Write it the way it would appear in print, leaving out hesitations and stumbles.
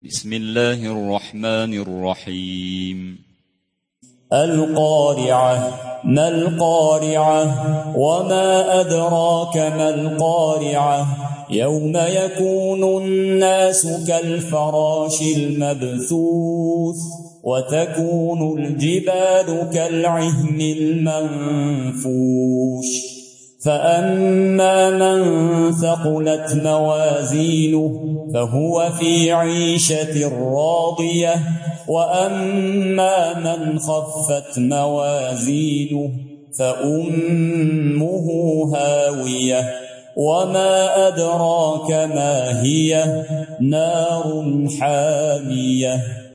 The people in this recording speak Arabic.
بسم الله الرحمن الرحيم. القارعة. ما القارعة؟ وما أدراك ما القارعة؟ يوم يكون الناس كالفراش المبثوث وتكون الجبال كالعهن المنفوش فأما من ثقلت موازينه فهو في عيشة راضية وأما من خفت موازينه فأمه هاوية وما أدراك ما هي؟ نار حامية.